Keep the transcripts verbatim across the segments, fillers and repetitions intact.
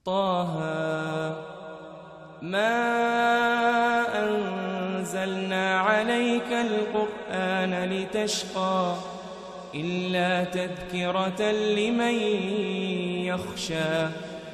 طه ما أنزلنا عليك القرآن لتشقى إلا تذكرة لمن يخشى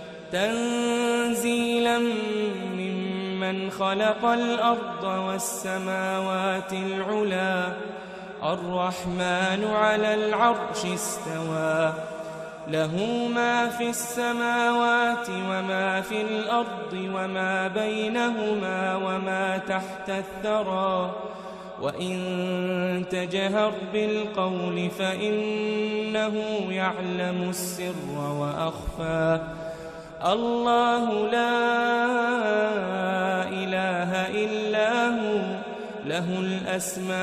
تنزيلا ممن خلق الأرض والسماوات العلى الرحمن على العرش استوى له ما في السماوات وما في الأرض وما بينهما وما تحت الثرى وإن تجهر بالقول فإنه يعلم السر وأخفى الله لا إله إلا هو له الأسماء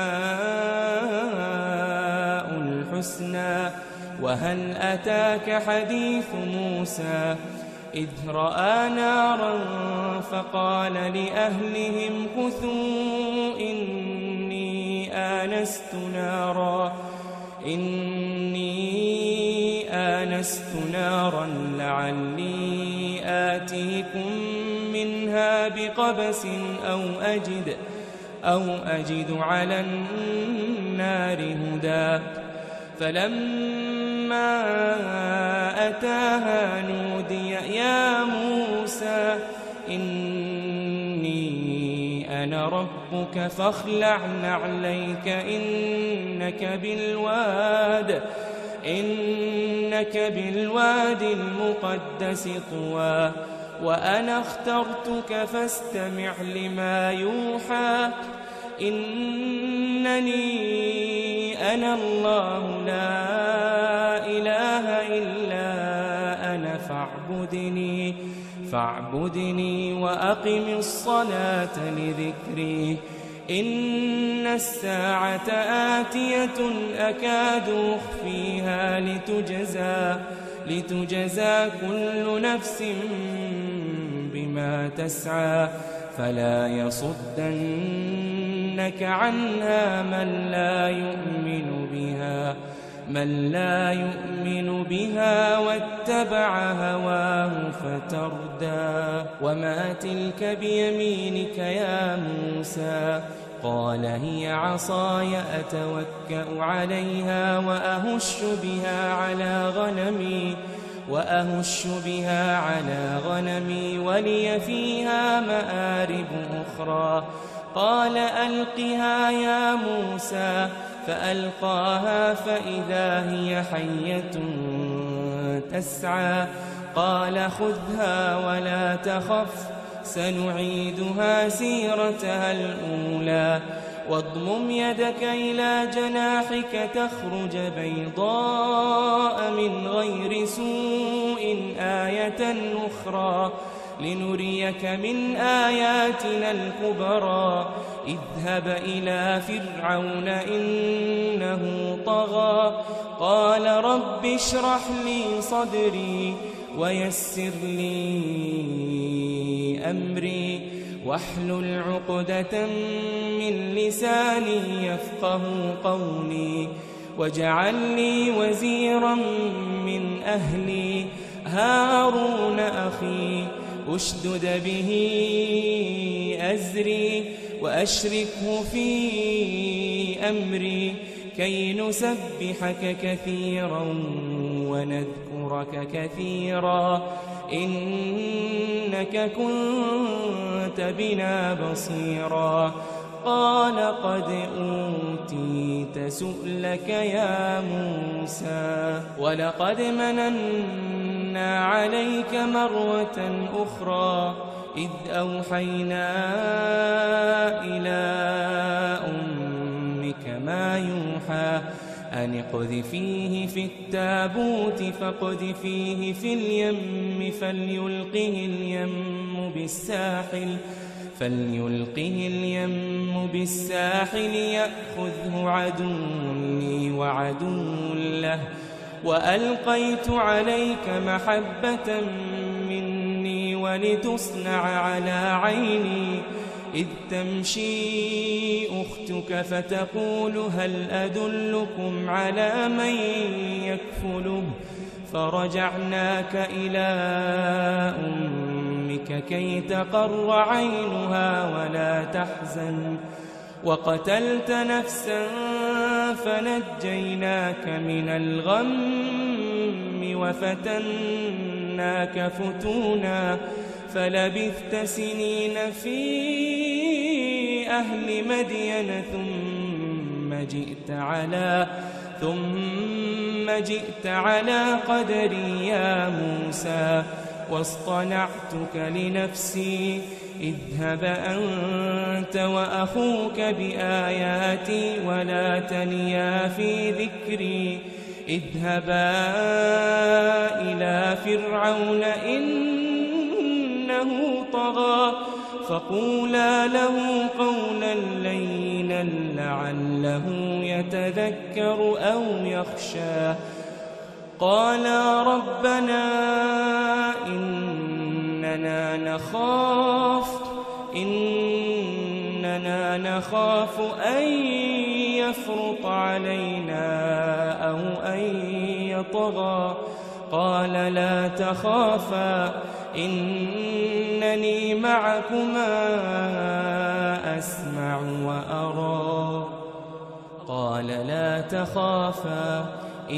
الحسنى وهل أتاك حديث موسى إذ رأى نارا فقال لأهلهم كثوا إني آنست نارا إني آنست نارا لعلي آتيكم منها بقبس أو أجد أو أجد على النار هدى فلما أتاها نودي يا موسى إني أنا ربك فاخلع نعليك إنك بالواد إنك بالواد المقدس طوى وأنا اخترتك فاستمع لما يوحى إنني أنا الله لا إله إلا أنا فاعبدني فاعبدني وأقم الصلاة لذكري إن الساعة آتية أكاد أخفيها لتجزى لتجزى كل نفس بما تسعى فلا يصدنك عنها من لا يؤمن بها من لا يؤمن بها واتبع هواه فتردى وما تلك بيمينك يا موسى قال هي عصاي أتوكأ عليها وأهش بها على غنمي وأهش بها على غنمي ولي فيها مآرب أخرى قال ألقها يا موسى فألقاها فإذا هي حية تسعى قال خذها ولا تخف سنعيدها سيرتها الأولى واضمم يدك إلى جناحك تخرج بيضاء من غير سوء آية أخرى لنريك من آياتنا الكبرى اذهب إلى فرعون إنه طغى قال رب اشرح لي صدري ويسر لي أمري واحلل عقدة من لساني يفقه قولي واجعل لي وزيرا من أهلي هارون أخي أشدد به أزري وأشركه في أمري كي نسبحك كثيرا ونذكرك كثيرا إنك كنت بنا بصيرا قال قد أوتيت سؤلك يا موسى ولقد مننا عليك مرة أخرى إذ أوحينا إلى أمك ما يوحى أن اقذفيه في التابوت فاقذفيه في اليم فليلقه اليم بالساحل فليلقه اليم بالساحل يأخذه عدو لي وعدو له وألقيت عليك محبة مني ولتصنع على عيني إذ تمشي أختك فتقول هل أدلكم على من يكفله فرجعناك إلى أمك كي تقر عينها ولا تحزن وقتلت نفسا فنجيناك من الغم وفتناك فتونا فلبثت سنين في أهل مدين ثم جئت على ثم جئت على قدري يا موسى واصطنعتك لنفسي اذهب أنت وأخوك بآياتي ولا تنيا في ذكري اذهبا إلى فرعون إنه طغى فقولا له قولا لينا لعله يتذكر أو يخشى قالا ربنا إننا نخاف إننا نخاف أن يفرط علينا أو أن يطغى قال لا تخافا إنني معكما أسمع وأرى قال لا تخافا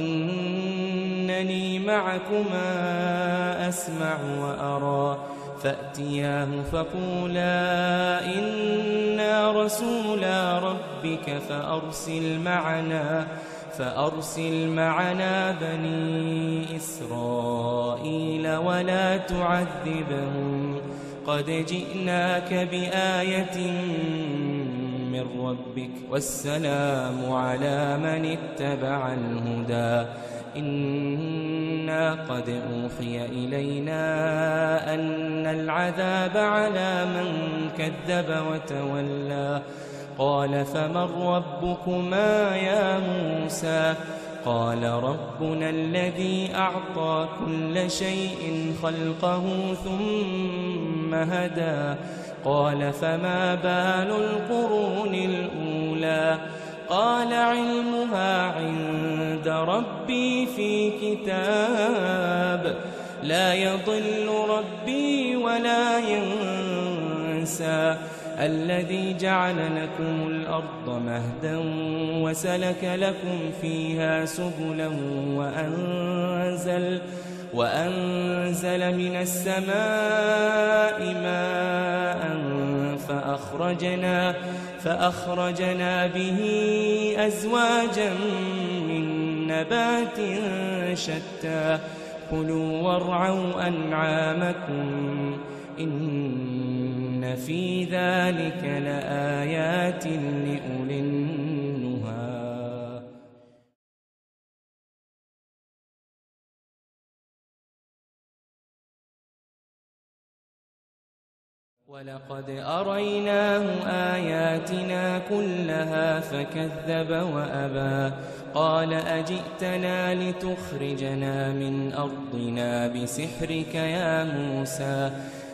إنني معكما أسمع وأرى فأتياه فقولا إنا رسولا ربك فأرسل معنا فأرسل معنا بني إسرائيل ولا تعذبهم قد جئناك بآية من ربك والسلام على من اتبع الهدى إنا قد أوحي إلينا أن العذاب على من كذب وتولى قال فمن ربكما يا موسى قال ربنا الذي أعطى كل شيء خلقه ثم هدى قال فما بال القرون الأولى قال علمها عند ربي في كتاب لا يضل ربي ولا ينسى الذي جعل لكم الأرض مهدا وسلك لكم فيها سبلا وأنزل, وأنزل من السماء ماء فأخرجنا, فأخرجنا به أزواجا من نبات شتى كلوا وارعوا أنعامكم إن في ذلك لآيات لأولي النهى ولقد أريناه آياتنا كلها فكذب وأبى قال أجئتنا لتخرجنا من أرضنا بسحرك يا موسى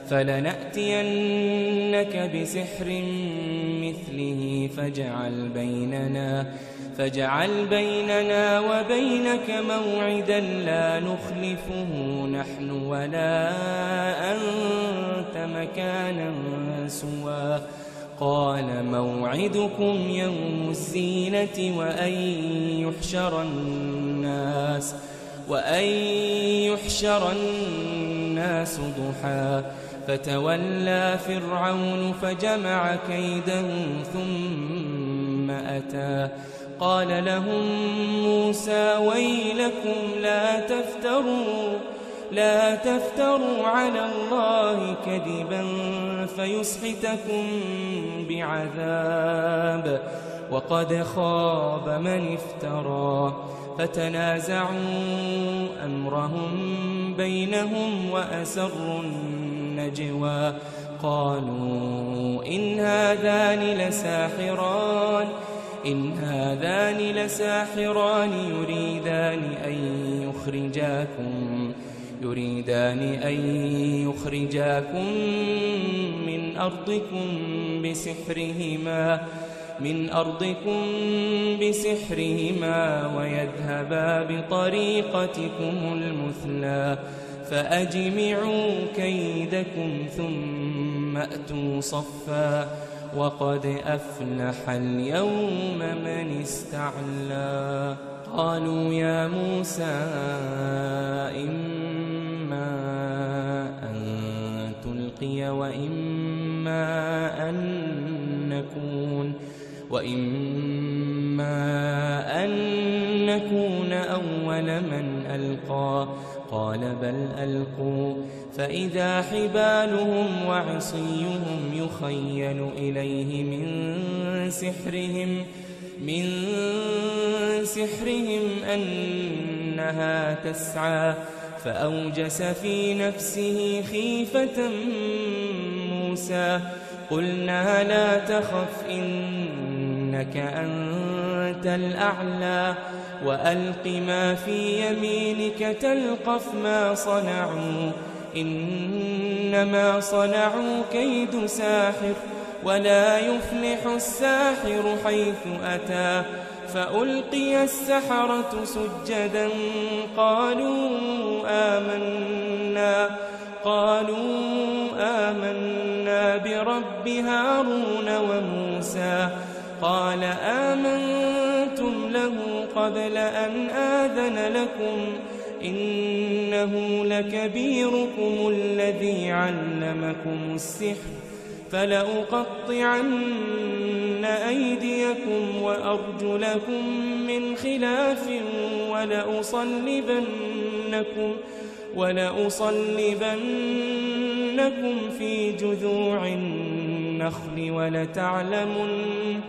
فلنأتينك بسحر مثله فاجعل بيننا فاجعل بيننا وبينك موعدا لا نخلفه نحن ولا أنت مكانا سوى قال موعدكم يوم الزينة وأن يحشر الناس وأن يحشر الناس ضحى فتولى فرعون فجمع كيده ثم أتى قال لهم موسى ويلكم لا تفتروا لا تفتروا على الله كذبا فيسحتكم بعذاب وقد خاب من افترى فتنازعوا أمرهم بينهم وأسروا النجوى قالوا إن هذان لساحران إن هذان لساحران يريدان أن يخرجاكم يريدان أن يخرجاكم من أرضكم بسحرهما من أرضكم بسحرهما ويذهبا بطريقتكم المثلى فأجمعوا كيدكم ثم أتوا صفا وقد أفلح اليوم من استعلى. قالوا يا موسى إما أن تلقي وإما أن نكون وإما أن نكون أول من ألقى قال بل ألقوا فإذا حبالهم وعصيهم يخيل إليه من سحرهم من سحرهم أنها تسعى فأوجس في نفسه خيفة موسى قلنا لا تخف إنك أنت الأعلى وألق ما في يمينك تلقف ما صنعوا إنما صنعوا كيد ساحر ولا يفلح الساحر حيث أتى فألقي السحرة سجدا قالوا آمنا قالوا آمنا برب هارون وموسى قال آمنتم له قبل أن آذن لكم إنه لكبيركم الذي علمكم السحر فلأقطعن أيديكم وأرجلكم من خلاف ولأصلبنكم ولأصلبنكم في جذوع النخل ولتعلمن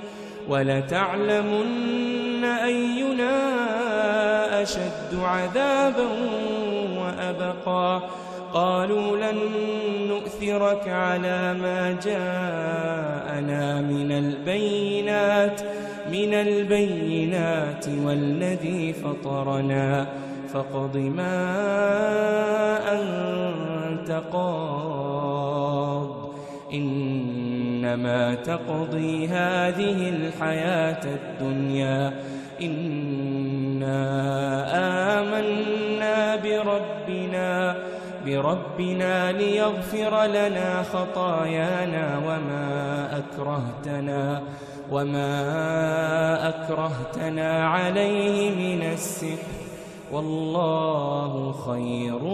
ولتعلمن أينا أشد عذابا وأبقى قالوا لن نؤثرك على ما جاءنا من البينات من البينات والذي فطرنا فاقض ما أنت قاض إنما تقضي هذه الحياة الدنيا إنا آمنا بربنا بربنا ليغفر لنا خطايانا وما أكرهتنا وما أكرهتنا عليه من السحر والله خير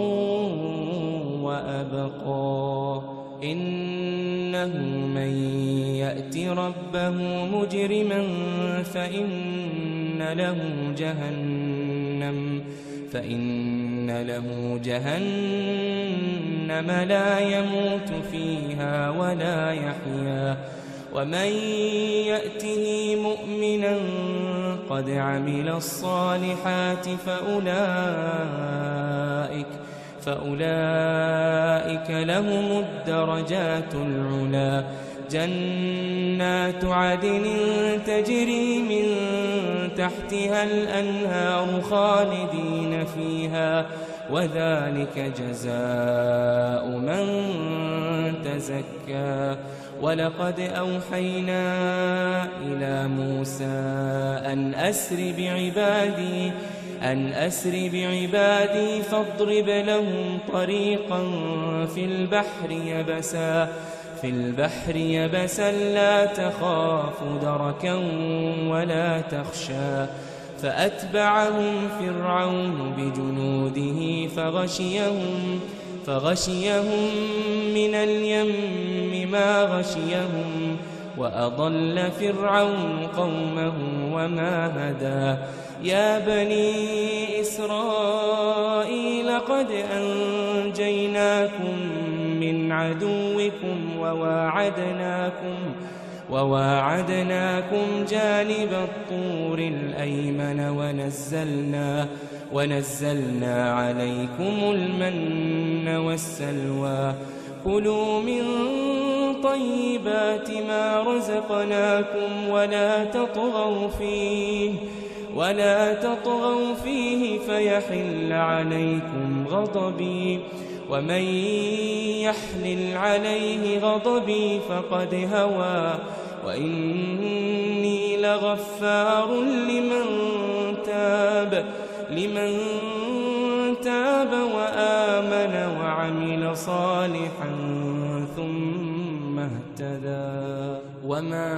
وأبقى إنه من يأت ربه مجرما فإن له جهنم فإن له جهنم لا يموت فيها ولا يحيا ومن يأته مؤمنا قد عمل الصالحات فأولئك فأولئك لهم الدرجات العلى جنات عدن تجري من تحتها الأنهار خالدين فيها وذلك جزاء من تزكى ولقد أوحينا إلى موسى أن أسر بعبادي أن أسر بعبادي فاضرب لهم طريقا في البحر يبسا في البحر يبسا لا تخاف دركا ولا تخشى فأتبعهم فرعون بجنوده فغشيهم فغشيهم من اليم ما غشيهم وأضل فرعون قومه وما هدى يا بني إسرائيل قد أنجيناكم من عدوكم وواعدناكم وواعدناكم جانب الطور الأيمن ونزلنا ونزلنا عليكم المن والسلوى كلوا من طيبات ما رزقناكم ولا تطغوا فيه ولا تطغوا فيه فيحل عليكم غضبي ومن يحلل عليه غضبي فقد هوى وإني لغفار لمن تاب لمن تاب وآمن وعمل صالحا ثم اهتدى وما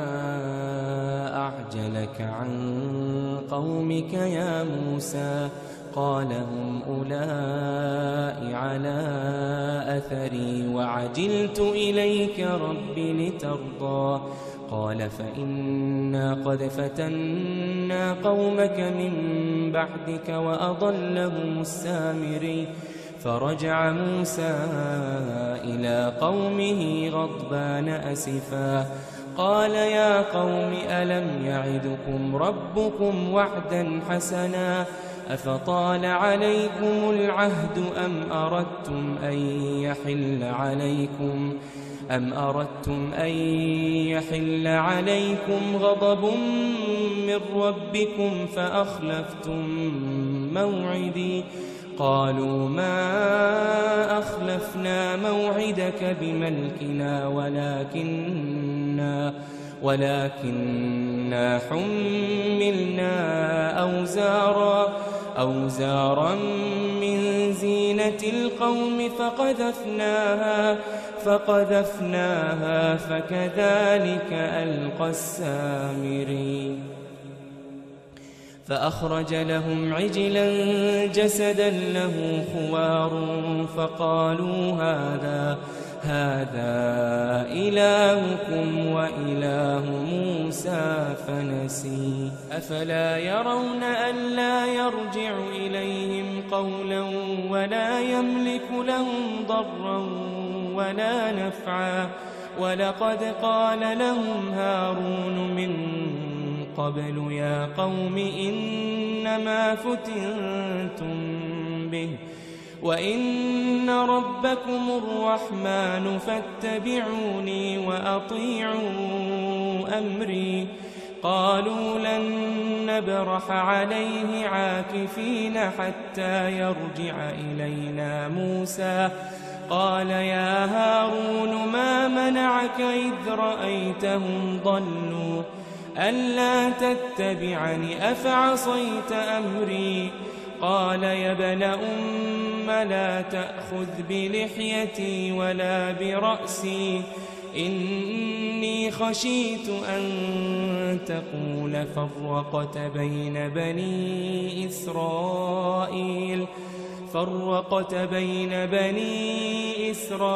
أعجلك عن قومك يا موسى قال هم أولئك على أثري وعجلت إليك رب لترضى قال فإنا قد فتنا قومك من بعدك وأضلهم السامري فرجع موسى إلى قومه غضبان أسفا قال يا قوم ألم يعدكم ربكم وعدا حسنا أفطال عليكم العهد أم أردتم أن يحل عليكم أم أردتم أن يحل عليكم غضب من ربكم فأخلفتم موعدي قالوا ما أخلفنا موعدك بملكنا ولكننا ولكننا حملنا أوزارا أوزارا من زينة القوم فقذفناها فقذفناها فكذلك ألقى السامري فأخرج لهم عجلا جسدا له خوار فقالوا هذا هذا إلهكم وإله موسى فنسي أفلا يرون ألا يرجع إليهم قولا ولا يملك لهم ضرا ولا نفعا ولقد قال لهم هارون من قبل يا قوم إنما فتنتم به وإن ربكم الرحمن فاتبعوني وأطيعوا أمري قالوا لن نبرح عليه عاكفين حتى يرجع إلينا موسى قال يا هارون ما منعك إذ رأيتهم ضلوا ألا تتبعني أفعصيت أمري قال يا ابن أم لا تأخذ بلحيتي ولا برأسي إني خشيت أن تقول فرقت بين بني إسرائيل فرقت بين بني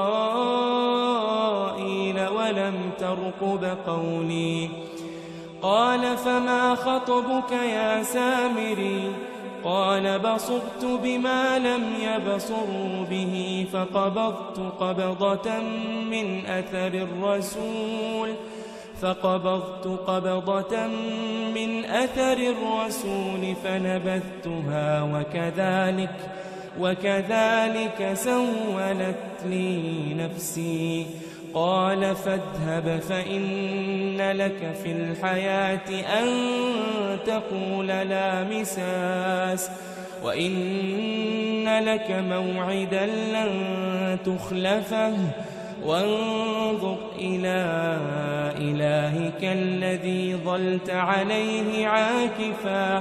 إسرائيل ولم ترقب قولي قال فما خطبك يا سامري قال بصرت بما لم يبصروا به فقبضت قبضة من أثر الرسول فقبضت قبضة من أثر الرسول فنبذتها وكذلك وكذلك سولت لي نفسي قال فاذهب فإن لك في الحياة أن تقول لا مساس وإن لك موعدا لن تخلفه وانظر إلى إلهك الذي ظلت عليه عاكفا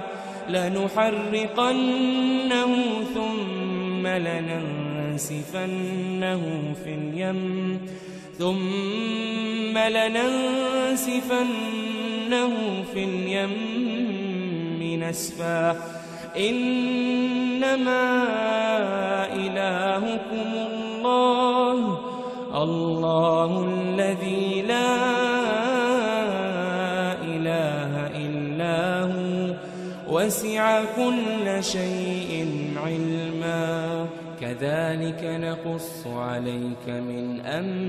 لنحرقنه ثم لننسفنه في اليم ثم لننسفنه في اليم نسفا إنما إلهكم الله الله الذي لا إله إلا هو وسع كل شيء علما كذلك نقص عليك من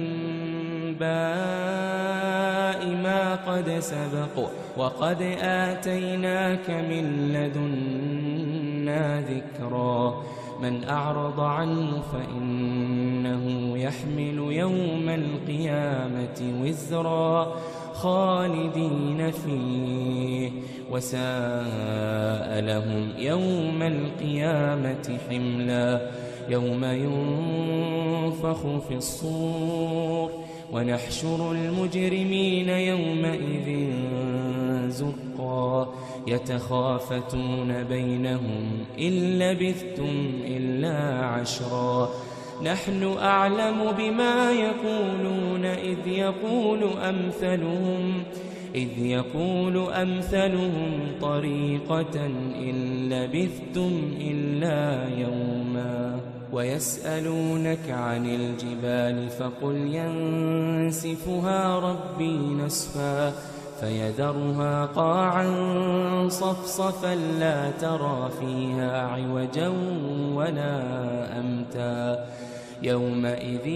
أنباء ما قد سبق وقد آتيناك من لدنا ذكرا من أعرض عنه فإنه يحمل يوم القيامة وزرا خالدين فيه وساء لهم يوم القيامة حملا يوم ينفخ في الصور ونحشر المجرمين يومئذ زرقا يتخافتون بينهم إن لبثتم إلا عشرا نحن أعلم بما يقولون إذ يقول أمثلهم إذ يقول أمثلهم طريقة إن لبثتم إلا يوما ويسألونك عن الجبال فقل ينسفها ربي نسفا فيذرها قاعا صفصفا لا ترى فيها عوجا ولا أمتا يومئذ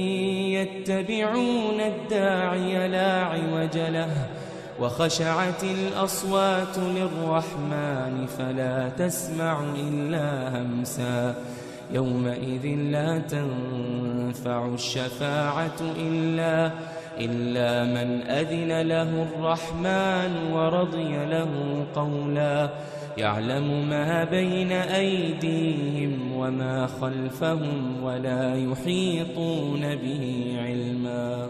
يتبعون الداعي لا عوج له وخشعت الأصوات للرحمن فلا تسمع إلا همسا يومئذ لا تنفع الشفاعة إلا إلا من أذن له الرحمن ورضي له قولا يعلم ما بين أيديهم وما خلفهم ولا يحيطون به علما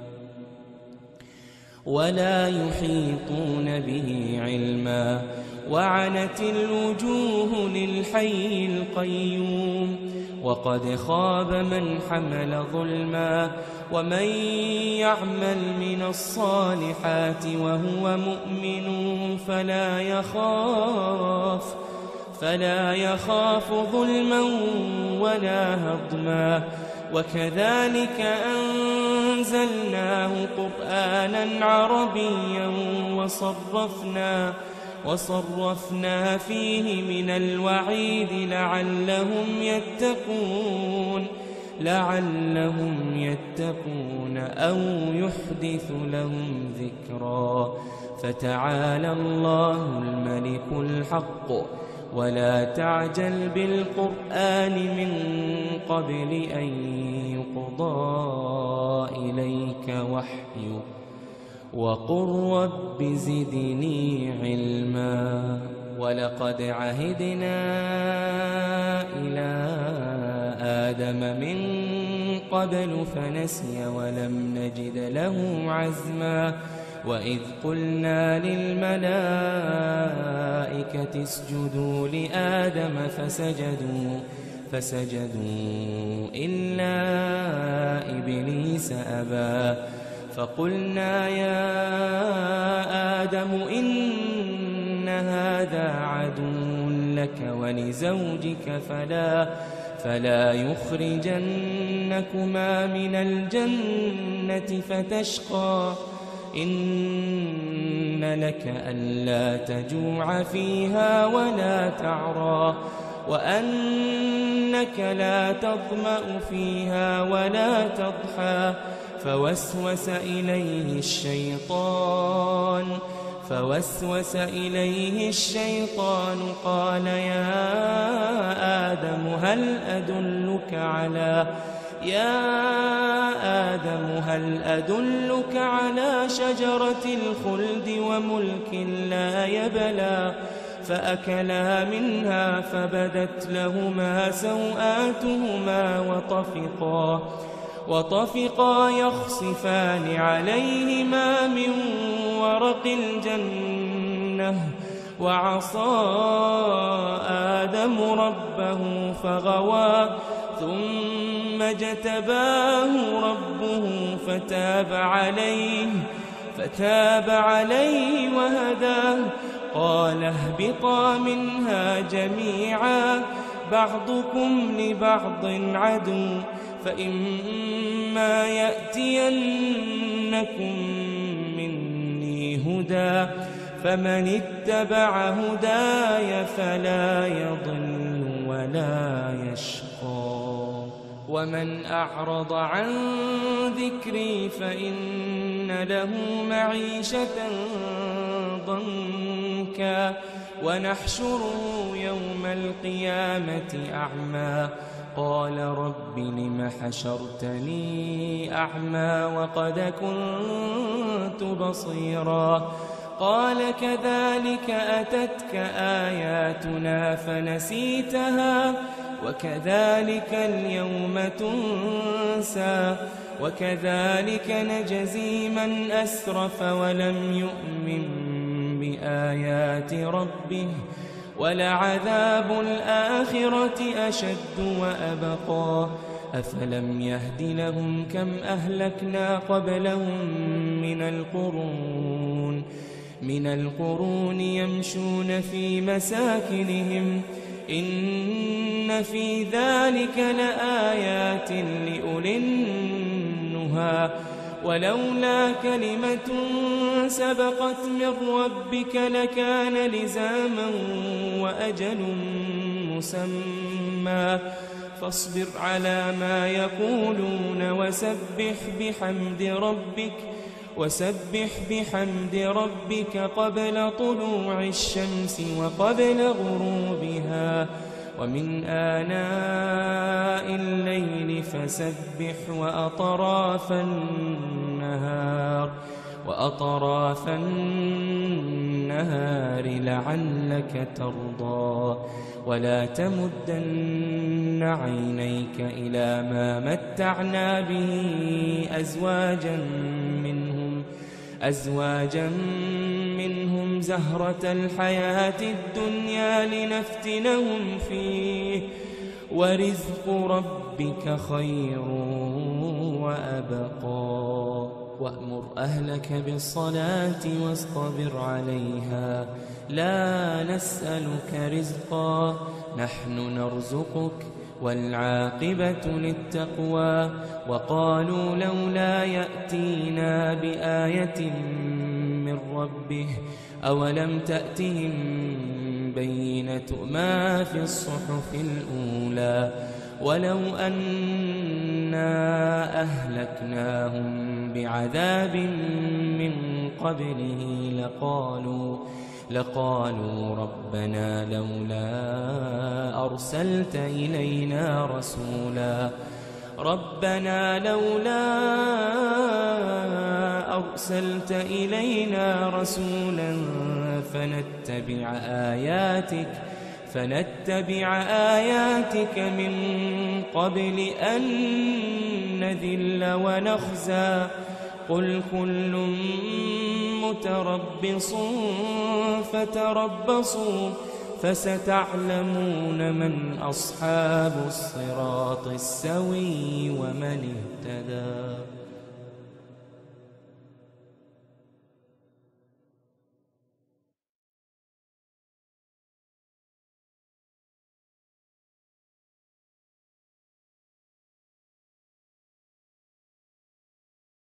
ولا يحيطون به علما وعنت الوجوه للحي القيوم وقد خاب من حمل ظلما ومن يعمل من الصالحات وهو مؤمن فلا يخاف فلا يخاف ظلما ولا هضما وكذلك أنزلناه قرآنا عربيا وصرفنا وصرفنا فيه من الوعيد لعلهم يتقون لعلهم يتقون أو يحدث لهم ذكرا فتعالى الله الملك الحق ولا تعجل بالقرآن من قبل أن يقضى إليك وحيه وقل رب زدني علما ولقد عهدنا إلى آدم من قبل فنسي ولم نجد له عزما وإذ قلنا للملائكة اسجدوا لآدم فسجدوا فسجدوا إلا إبليس أبى فقلنا يا آدم إن هذا عدو لك ولزوجك فلا فلا يخرجنكما من الجنة فتشقى إن لك ألا تجوع فيها ولا تعرى وأنك لا تظمأ فيها ولا تضحى فوسوس إليه الشيطان فوسوس إليه الشيطان قال يا آدم هل أدلك على يا آدم هل أدلك على شجرة الخلد وملك لا يبلى فأكلا منها فبدت لهما سوآتهما وطفقا وطفقا يخصفان عليهما من ورق الجنة وعصى آدم ربه فغوى ثم اجتباه ربه فتاب عليه فتاب عليه وهداه قال اهبطا منها جميعا بعضكم لبعض عدو فإما يأتينكم مني هدى فمن اتبع هداي فلا يضل ولا يشقى ومن أعرض عن ذكري فإن له معيشة ضنكا ونحشره يوم القيامة أعمى قال رب لم حشرتني أعمى وقد كنت بصيرا قال كذلك أتتك آياتنا فنسيتها وكذلك اليوم تنسى وكذلك نجزي من أسرف ولم يؤمن بآيات ربه ولعذاب الآخرة أشد وأبقى أفلم يهد لهم كم أهلكنا قبلهم من القرون من القرون يمشون في مساكنهم إن في ذلك لآيات لأولي النهى ولولا كلمة سبقت من ربك لكان لزاما وأجل مسمى فاصبر على ما يقولون وسبح بحمد ربك وسبح بحمد ربك قبل طلوع الشمس وقبل غروبها ومن آناء الليل فسبح وأطراف النهار وأطراف النهار لعلك ترضى ولا تمدن عينيك إلى ما متعنا به أزواجا منهم أزواجا منهم زهرة الحياة الدنيا لنفتنهم فيه ورزق ربك خير وأبقى وأمر أهلك بالصلاة واصطبر عليها لا نسألك رزقا نحن نرزقك والعاقبة للتقوى وقالوا لولا يأتينا بآية من ربه أولم تأتهم بينة ما في الصحف الأولى ولو أنا أهلكناهم بعذاب من قبله لقالوا لقالوا ربنا لولا أرسلت إلينا رسولا ربنا لولا أرسلت إلينا رسولا فنتبع آياتك فنتبع آياتك من قبل أن نذل ونخزى قل كل متربص فتربصوا فستعلمون من أصحاب الصراط السوي ومن اهتدى.